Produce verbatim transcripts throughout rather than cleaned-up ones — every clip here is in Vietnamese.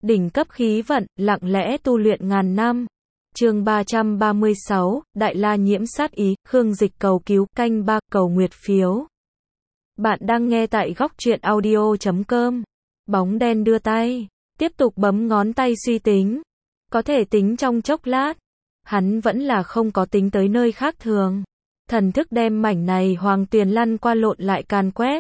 Đỉnh cấp khí vận, lặng lẽ tu luyện ngàn năm. Chương ba trăm ba mươi sáu, Đại La nhiễm sát ý, Khương Dịch cầu cứu, canh ba, cầu nguyệt phiếu. Bạn đang nghe tại góc truyện audio chấm com. Bóng đen đưa tay, tiếp tục bấm ngón tay suy tính. Có thể tính trong chốc lát. Hắn vẫn là không có tính tới nơi khác thường. Thần thức đem mảnh này hoàng tuyền lăn qua lộn lại càn quét.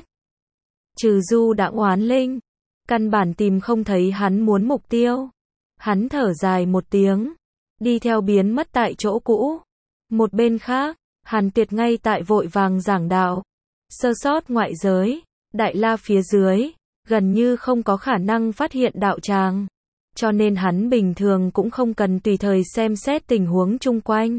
Trừ du đã oán linh. Căn bản tìm không thấy hắn muốn mục tiêu. Hắn thở dài một tiếng. Đi theo biến mất tại chỗ cũ. Một bên khác, Hàn Tuyệt ngay tại vội vàng giảng đạo. Sơ sót ngoại giới, Đại La phía dưới, gần như không có khả năng phát hiện đạo tràng. Cho nên hắn bình thường cũng không cần tùy thời xem xét tình huống chung quanh.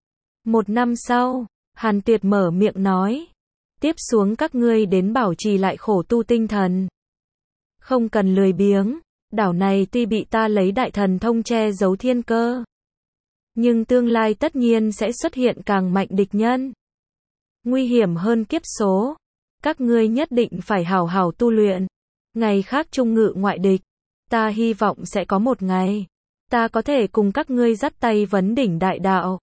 Một năm sau, Hàn Tuyệt mở miệng nói. Tiếp xuống các ngươi đến bảo trì lại khổ tu tinh thần. Không cần lười biếng, đảo này tuy bị ta lấy đại thần thông che giấu thiên cơ. Nhưng tương lai tất nhiên sẽ xuất hiện càng mạnh địch nhân. Nguy hiểm hơn kiếp số. Các ngươi nhất định phải hảo hảo tu luyện. Ngày khác trung ngự ngoại địch. Ta hy vọng sẽ có một ngày. Ta có thể cùng các ngươi dắt tay vấn đỉnh đại đạo.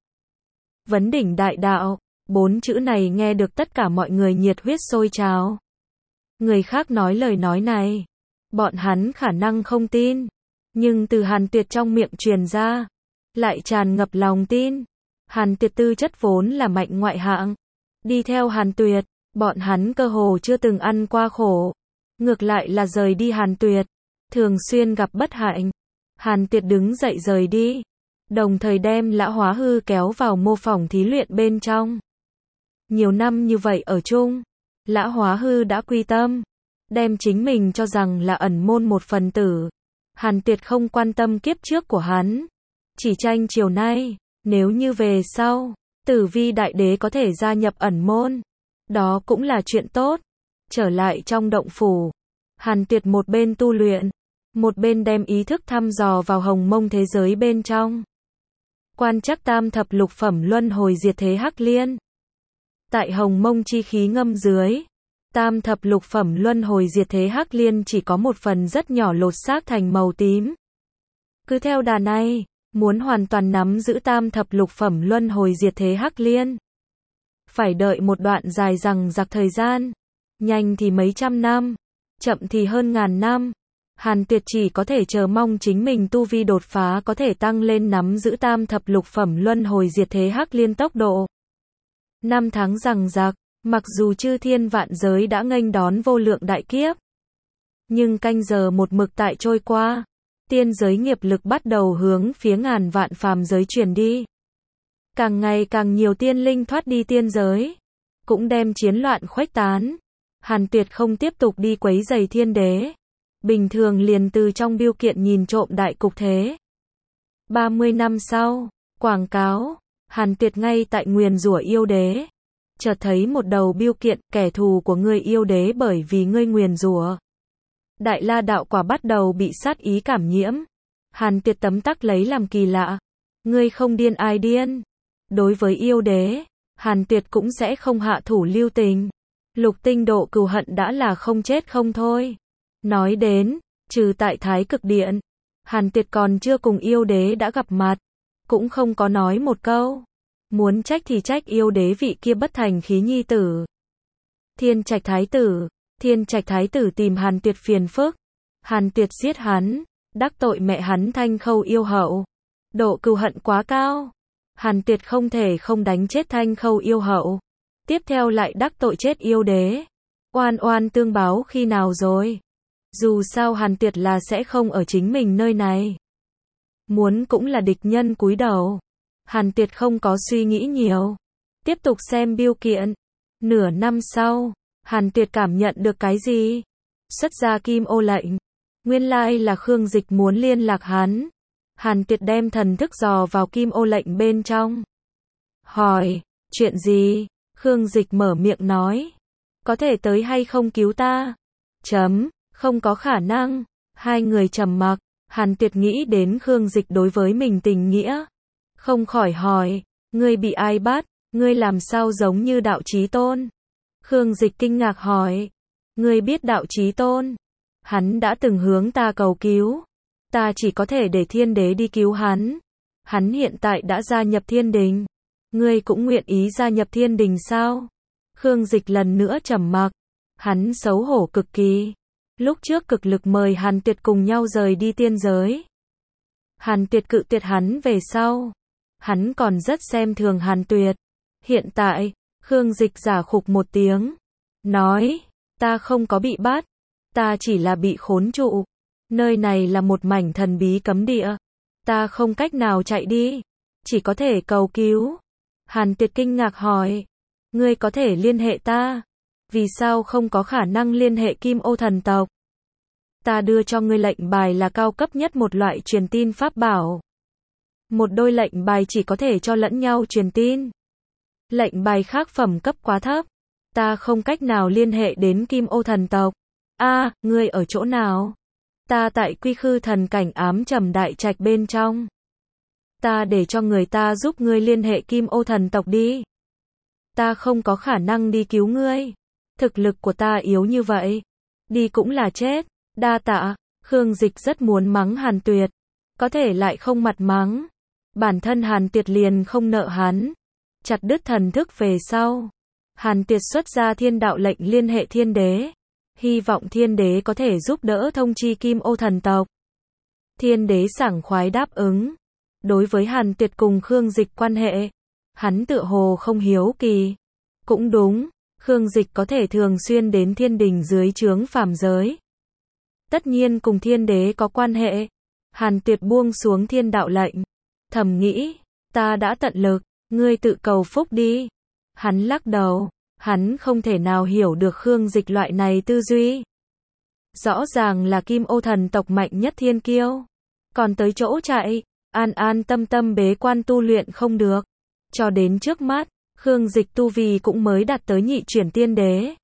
Vấn đỉnh đại đạo. Bốn chữ này nghe được tất cả mọi người nhiệt huyết sôi trào. Người khác nói lời nói này. Bọn hắn khả năng không tin. Nhưng từ Hàn Tuyệt trong miệng truyền ra. Lại tràn ngập lòng tin. Hàn Tuyệt tư chất vốn là mạnh ngoại hạng. Đi theo Hàn Tuyệt, bọn hắn cơ hồ chưa từng ăn qua khổ. Ngược lại là rời đi Hàn Tuyệt. Thường xuyên gặp bất hạnh. Hàn Tuyệt đứng dậy rời đi. Đồng thời đem Lã Hóa Hư kéo vào mô phỏng thí luyện bên trong. Nhiều năm như vậy ở chung. Lã Hóa Hư đã quy tâm. Đem chính mình cho rằng là ẩn môn một phần tử. Hàn Tuyệt không quan tâm kiếp trước của hắn. Chỉ tranh chiều nay, nếu như về sau, Tử Vi Đại Đế có thể gia nhập ẩn môn. Đó cũng là chuyện tốt. Trở lại trong động phủ. Hàn Tuyệt một bên tu luyện. Một bên đem ý thức thăm dò vào hồng mông thế giới bên trong. Quan trắc tam thập lục phẩm luân hồi diệt thế hắc liên. Tại hồng mông chi khí ngâm dưới. Tam thập lục phẩm luân hồi diệt thế hắc liên chỉ có một phần rất nhỏ lột xác thành màu tím. Cứ theo đà này, muốn hoàn toàn nắm giữ tam thập lục phẩm luân hồi diệt thế hắc liên. Phải đợi một đoạn dài dằng dặc thời gian. Nhanh thì mấy trăm năm. Chậm thì hơn ngàn năm. Hàn Tuyệt chỉ có thể chờ mong chính mình tu vi đột phá có thể tăng lên nắm giữ tam thập lục phẩm luân hồi diệt thế hắc liên tốc độ. Năm tháng dằng dặc. Mặc dù chư thiên vạn giới đã nghênh đón vô lượng đại kiếp. Nhưng canh giờ một mực tại trôi qua. Tiên giới nghiệp lực bắt đầu hướng phía ngàn vạn phàm giới chuyển đi. Càng ngày càng nhiều tiên linh thoát đi tiên giới. Cũng đem chiến loạn khuếch tán. Hàn Tuyệt không tiếp tục đi quấy rầy thiên đế. Bình thường liền từ trong bưu kiện nhìn trộm đại cục thế. ba mươi năm sau, quảng cáo. Hàn Tuyệt ngay tại nguyền rủa yêu đế. Chợt thấy một đầu bưu kiện, kẻ thù của ngươi yêu đế bởi vì ngươi nguyền rủa. Đại La đạo quả bắt đầu bị sát ý cảm nhiễm. Hàn Tuyệt tấm tắc lấy làm kỳ lạ. Ngươi không điên ai điên. Đối với yêu đế, Hàn Tuyệt cũng sẽ không hạ thủ lưu tình. Lục tinh độ cừu hận đã là không chết không thôi. Nói đến, trừ tại Thái Cực Điện, Hàn Tuyệt còn chưa cùng yêu đế đã gặp mặt. Cũng không có nói một câu. Muốn trách thì trách yêu đế vị kia bất thành khí nhi tử. Thiên Trạch Thái tử. Thiên Trạch Thái tử tìm Hàn Tuyệt phiền phức. Hàn Tuyệt giết hắn. Đắc tội mẹ hắn Thanh Khâu yêu hậu. Độ cừu hận quá cao. Hàn Tuyệt không thể không đánh chết Thanh Khâu yêu hậu. Tiếp theo lại đắc tội chết yêu đế. Oan oan tương báo khi nào rồi. Dù sao Hàn Tuyệt là sẽ không ở chính mình nơi này. Muốn cũng là địch nhân cúi đầu. Hàn Tuyệt không có suy nghĩ nhiều. Tiếp tục xem bưu kiện. Nửa năm sau, Hàn Tuyệt cảm nhận được cái gì? Xuất ra kim ô lệnh. Nguyên lai là Khương Dịch muốn liên lạc hắn. Hàn Tuyệt đem thần thức dò vào kim ô lệnh bên trong. Hỏi, chuyện gì? Khương Dịch mở miệng nói. Có thể tới hay không cứu ta? Chấm, không có khả năng. Hai người trầm mặc. Hàn Tuyệt nghĩ đến Khương Dịch đối với mình tình nghĩa. Không khỏi hỏi, ngươi bị ai bắt, ngươi làm sao giống như Đạo Chí Tôn? Khương Dịch kinh ngạc hỏi, ngươi biết Đạo Chí Tôn? Hắn đã từng hướng ta cầu cứu. Ta chỉ có thể để thiên đế đi cứu hắn. Hắn hiện tại đã gia nhập thiên đình. Ngươi cũng nguyện ý gia nhập thiên đình sao? Khương Dịch lần nữa trầm mặc. Hắn xấu hổ cực kỳ. Lúc trước cực lực mời Hàn Tuyệt cùng nhau rời đi tiên giới. Hàn Tuyệt cự tuyệt hắn về sau. Hắn còn rất xem thường Hàn Tuyệt. Hiện tại, Khương Dịch giả khục một tiếng. Nói, ta không có bị bắt. Ta chỉ là bị khốn trụ. Nơi này là một mảnh thần bí cấm địa. Ta không cách nào chạy đi. Chỉ có thể cầu cứu. Hàn Tuyệt kinh ngạc hỏi. Ngươi có thể liên hệ ta. Vì sao không có khả năng liên hệ Kim Ô thần tộc? Ta đưa cho ngươi lệnh bài là cao cấp nhất một loại truyền tin pháp bảo. Một đôi lệnh bài chỉ có thể cho lẫn nhau truyền tin. Lệnh bài khác phẩm cấp quá thấp. Ta không cách nào liên hệ đến Kim Ô thần tộc. A, à, ngươi ở chỗ nào? Ta tại Quy Khư thần cảnh ám trầm đại trạch bên trong. Ta để cho người ta giúp ngươi liên hệ Kim Ô thần tộc đi. Ta không có khả năng đi cứu ngươi. Thực lực của ta yếu như vậy. Đi cũng là chết. Đa tạ. Khương Dịch rất muốn mắng Hàn Tuyệt. Có thể lại không mặt mắng. Bản thân Hàn Tuyệt liền không nợ hắn. Chặt đứt thần thức về sau. Hàn Tuyệt xuất ra thiên đạo lệnh liên hệ thiên đế. Hy vọng thiên đế có thể giúp đỡ thông chi Kim Ô thần tộc. Thiên đế sảng khoái đáp ứng. Đối với Hàn Tuyệt cùng Khương Dịch quan hệ, hắn tựa hồ không hiếu kỳ. Cũng đúng, Khương Dịch có thể thường xuyên đến thiên đình dưới trướng phàm giới. Tất nhiên cùng thiên đế có quan hệ. Hàn Tuyệt buông xuống thiên đạo lệnh. Thầm nghĩ, ta đã tận lực, ngươi tự cầu phúc đi. Hắn lắc đầu, hắn không thể nào hiểu được Khương Dịch loại này tư duy. Rõ ràng là Kim Ô thần tộc mạnh nhất thiên kiêu. Còn tới chỗ chạy, an an tâm tâm bế quan tu luyện không được. Cho đến trước mắt, Khương Dịch tu vi cũng mới đạt tới nhị chuyển tiên đế.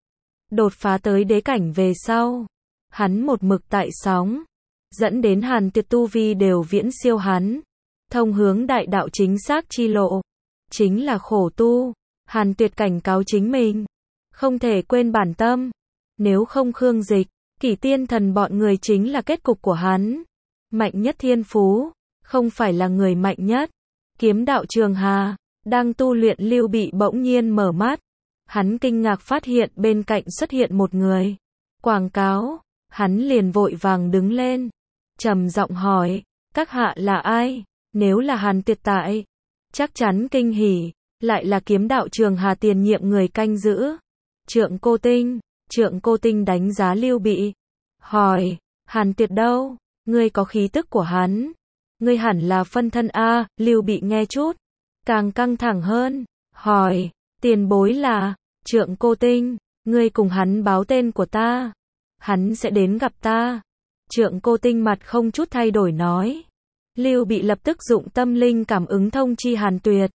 Đột phá tới đế cảnh về sau. Hắn một mực tại sóng. Dẫn đến Hàn Tuyệt tu vi đều viễn siêu hắn. Thông hướng đại đạo chính xác chi lộ. Chính là khổ tu. Hàn Tuyệt cảnh cáo chính mình. Không thể quên bản tâm. Nếu không Khương Dịch, Kỷ Tiên Thần bọn người chính là kết cục của hắn. Mạnh nhất thiên phú. Không phải là người mạnh nhất. Kiếm đạo Trường Hà. Đang tu luyện Lưu Bị bỗng nhiên mở mắt. Hắn kinh ngạc phát hiện bên cạnh xuất hiện một người. Quảng cáo. Hắn liền vội vàng đứng lên. Trầm giọng hỏi. Các hạ là ai? Nếu là Hàn Tuyệt tại. Chắc chắn kinh hỉ. Lại là kiếm đạo Trường Hà tiền nhiệm người canh giữ. Trượng Cô Tinh. Trượng Cô Tinh đánh giá Lưu Bị. Hỏi. Hàn Tuyệt đâu? Ngươi có khí tức của hắn. Ngươi hẳn là phân thân A. Lưu Bị nghe chút. Càng căng thẳng hơn. Hỏi. Tiền bối là. Trượng Cô Tinh. Ngươi cùng hắn báo tên của ta. Hắn sẽ đến gặp ta. Trượng Cô Tinh mặt không chút thay đổi nói. Lưu Bị lập tức dụng tâm linh cảm ứng thông chi Hàn Tuyệt.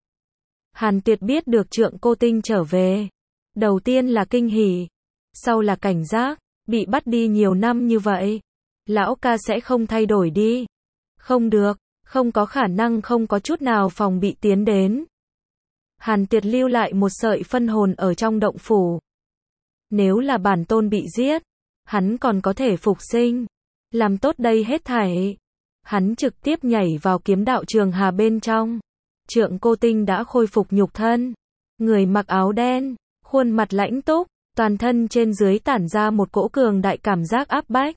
Hàn Tuyệt biết được Trượng Cô Tinh trở về. Đầu tiên là kinh hỉ. Sau là cảnh giác. Bị bắt đi nhiều năm như vậy. Lão ca sẽ không thay đổi đi. Không được. Không có khả năng không có chút nào phòng bị tiến đến. Hàn Tuyệt lưu lại một sợi phân hồn ở trong động phủ. Nếu là bản tôn bị giết, hắn còn có thể phục sinh. Làm tốt đây hết thảy. Hắn trực tiếp nhảy vào kiếm đạo Trường Hà bên trong. Trượng Cô Tinh đã khôi phục nhục thân. Người mặc áo đen, khuôn mặt lãnh túc, toàn thân trên dưới tản ra một cỗ cường đại cảm giác áp bách.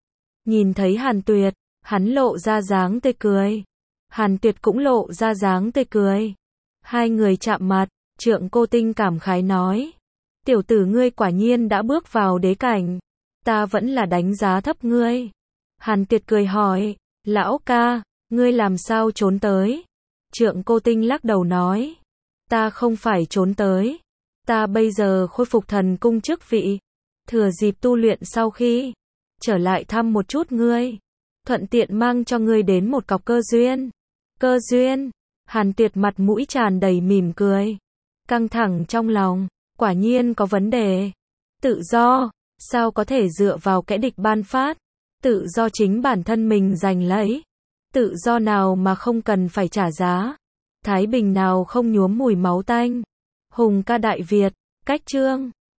Nhìn thấy Hàn Tuyệt, hắn lộ ra dáng tươi cười. Hàn Tuyệt cũng lộ ra dáng tươi cười. Hai người chạm mặt, Trượng Cô Tinh cảm khái nói. Tiểu tử ngươi quả nhiên đã bước vào đế cảnh. Ta vẫn là đánh giá thấp ngươi. Hàn Tuyệt cười hỏi. Lão ca, ngươi làm sao trốn tới? Trượng Cô Tinh lắc đầu nói. Ta không phải trốn tới. Ta bây giờ khôi phục thần cung chức vị. Thừa dịp tu luyện sau khi trở lại thăm một chút ngươi. Thuận tiện mang cho ngươi đến một cọc cơ duyên. Cơ duyên? Hàn Tuyệt mặt mũi tràn đầy mỉm cười. Căng thẳng trong lòng. Quả nhiên có vấn đề. Tự do. Sao có thể dựa vào kẻ địch ban phát? Tự do chính bản thân mình giành lấy. Tự do nào mà không cần phải trả giá. Thái bình nào không nhuốm mùi máu tanh. Hùng ca Đại Việt. Cách chương.